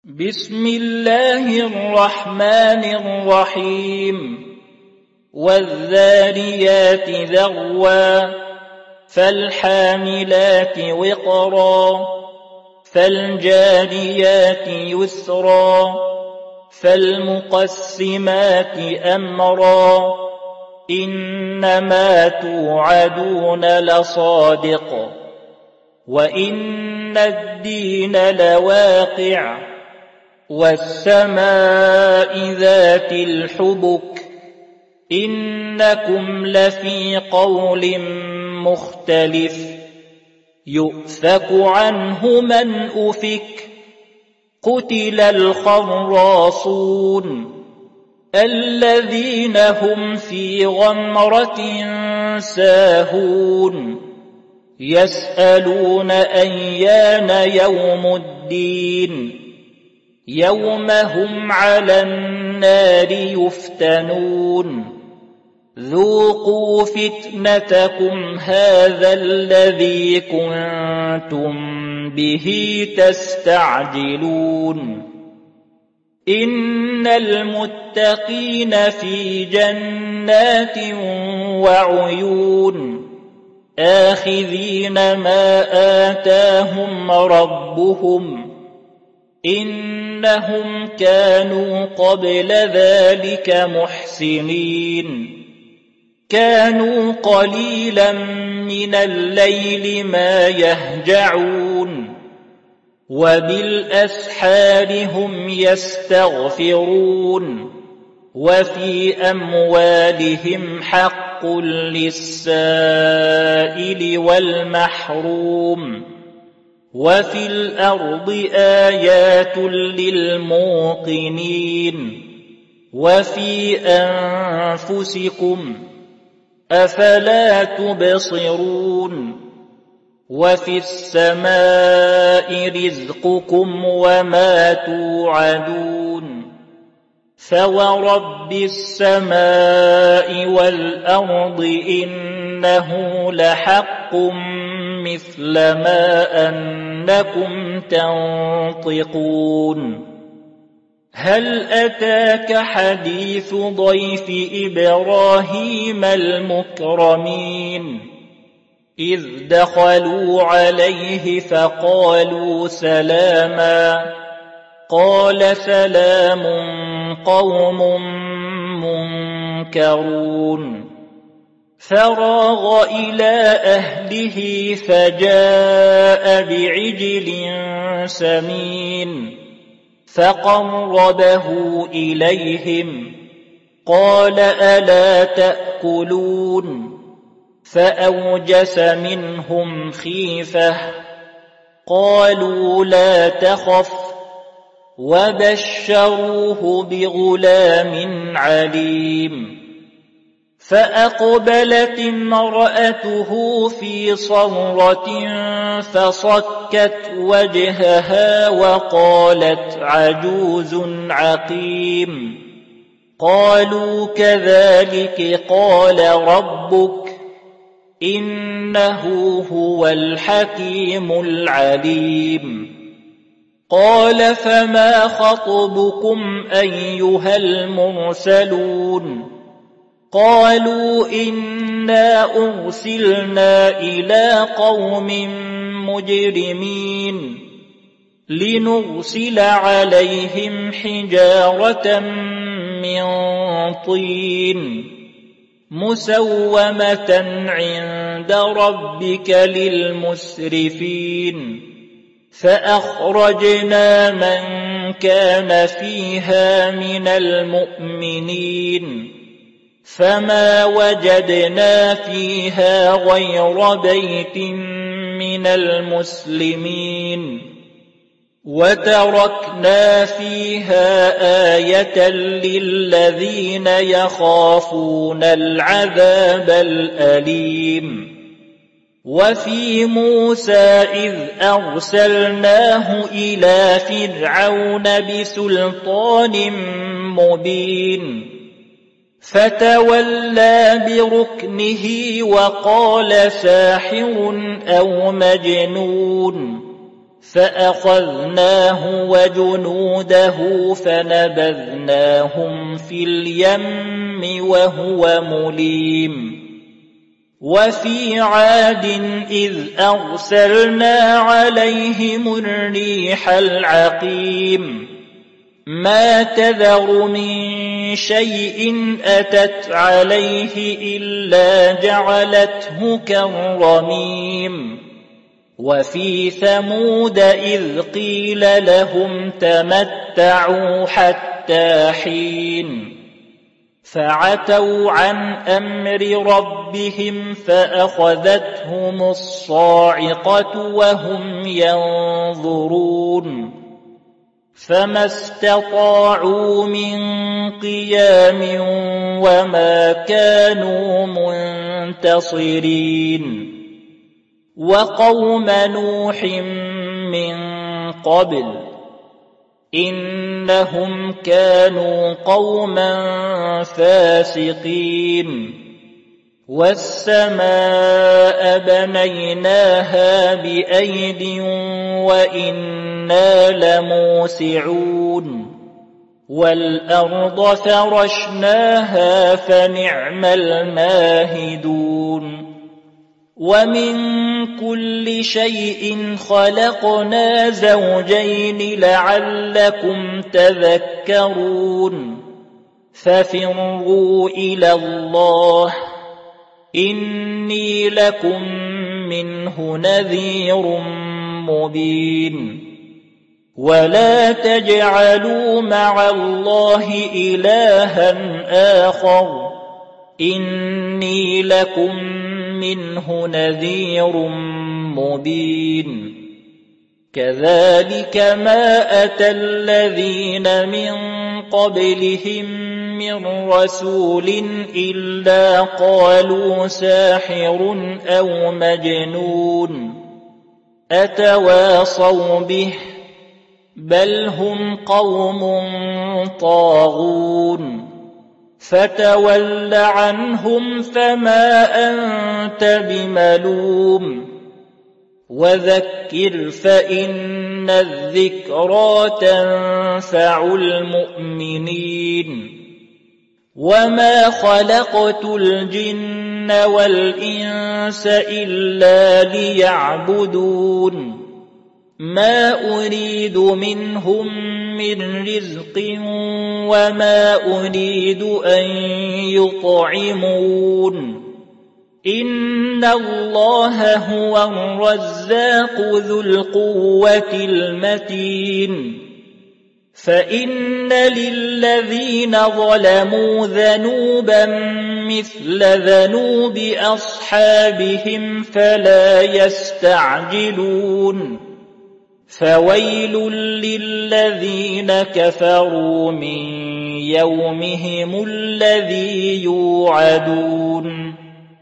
بسم الله الرحمن الرحيم والذاريات ذروا فالحاملات وقرا فالجاريات يسرا فالمقسمات أمرا إنما توعدون لصادق وإن الدين لواقع والسماء ذات الحبك إنكم لفي قول مختلف يؤفك عنه من أفك قتل الخراصون الذين هم في غمرة ساهون يسألون أيان يوم الدين يوم هم على النار يفتنون ذوقوا فتنتكم هذا الذي كنتم به تستعجلون إن المتقين في جنات وعيون آخذين ما آتاهم ربهم إنهم كانوا قبل ذلك محسنين كانوا قليلا من الليل ما يهجعون وبالأسحار هم يستغفرون وفي أموالهم حق للسائل والمحروم وفي الأرض آيات للموقنين وفي أنفسكم أفلا تبصرون وفي السماء رزقكم وما توعدون فورب السماء والأرض إنه لحق مثل ما أنكم تنطقون هل أتاك حديث ضيف إبراهيم المكرمين إذ دخلوا عليه فقالوا سلاما قال سلام قوم منكرون فراغ إلى أهله فجاء بعجل سمين فقربه إليهم قال ألا تأكلون فأوجس منهم خيفة قالوا لا تخف وبشروه بغلام عليم فأقبلت امرأته في صرة فصكت وجهها وقالت عجوز عقيم قالوا كذلك قال ربك إنه هو الحكيم العليم قال فما خطبكم أيها المرسلون قالوا إنا أرسلنا إلى قوم مجرمين لنرسل عليهم حجارة من طين مسومة عند ربك للمسرفين فأخرجنا من كان فيها من المؤمنين فما وجدنا فيها غير بيت من المسلمين وتركنا فيها آية للذين يخافون العذاب الأليم وفي موسى إذ أرسلناه إلى فرعون بسلطان مبين فتولى بركنه وقال ساحر أو مجنون فأخذناه وجنوده فنبذناهم في اليم وهو مليم وفي عاد إذ أرسلنا عليهم الريح العقيم ما تذر من شيء أتت عليه إلا جعلته كالرميم وفي ثمود إذ قيل لهم تمتعوا حتى حين فعتوا عن أمر ربهم فأخذتهم الصاعقة وهم ينظرون فما استطاعوا من قيام وما كانوا منتصرين وقوم نوح من قبل إنهم كانوا قوما فاسقين والسماء بنيناها بأيد وإنا لموسعون والأرض فرشناها فنعم الماهدون ومن كل شيء خلقنا زوجين لعلكم تذكرون ففروا إلى الله إني لكم منه نذير مبين ولا تجعلوا مع الله إلها آخر إني لكم منه نذير مبين كذلك ما أتى الذين من قبلهم من رسول إلا قالوا ساحر أو مجنون أتواصوا به بل هم قوم طاغون فتول عنهم فما أنت بملوم وذكر فإن الذكرى تنفع المؤمنين وما خلقت الجن والإنس إلا ليعبدون ما أريد منهم من رزق وما أريد أن يطعمون إن الله هو الرزاق ذو القوة المتين فإن للذين ظلموا ذنوبا مثل ذنوب أصحابهم فلا يستعجلون فويل للذين كفروا من يومهم الذي يوعدون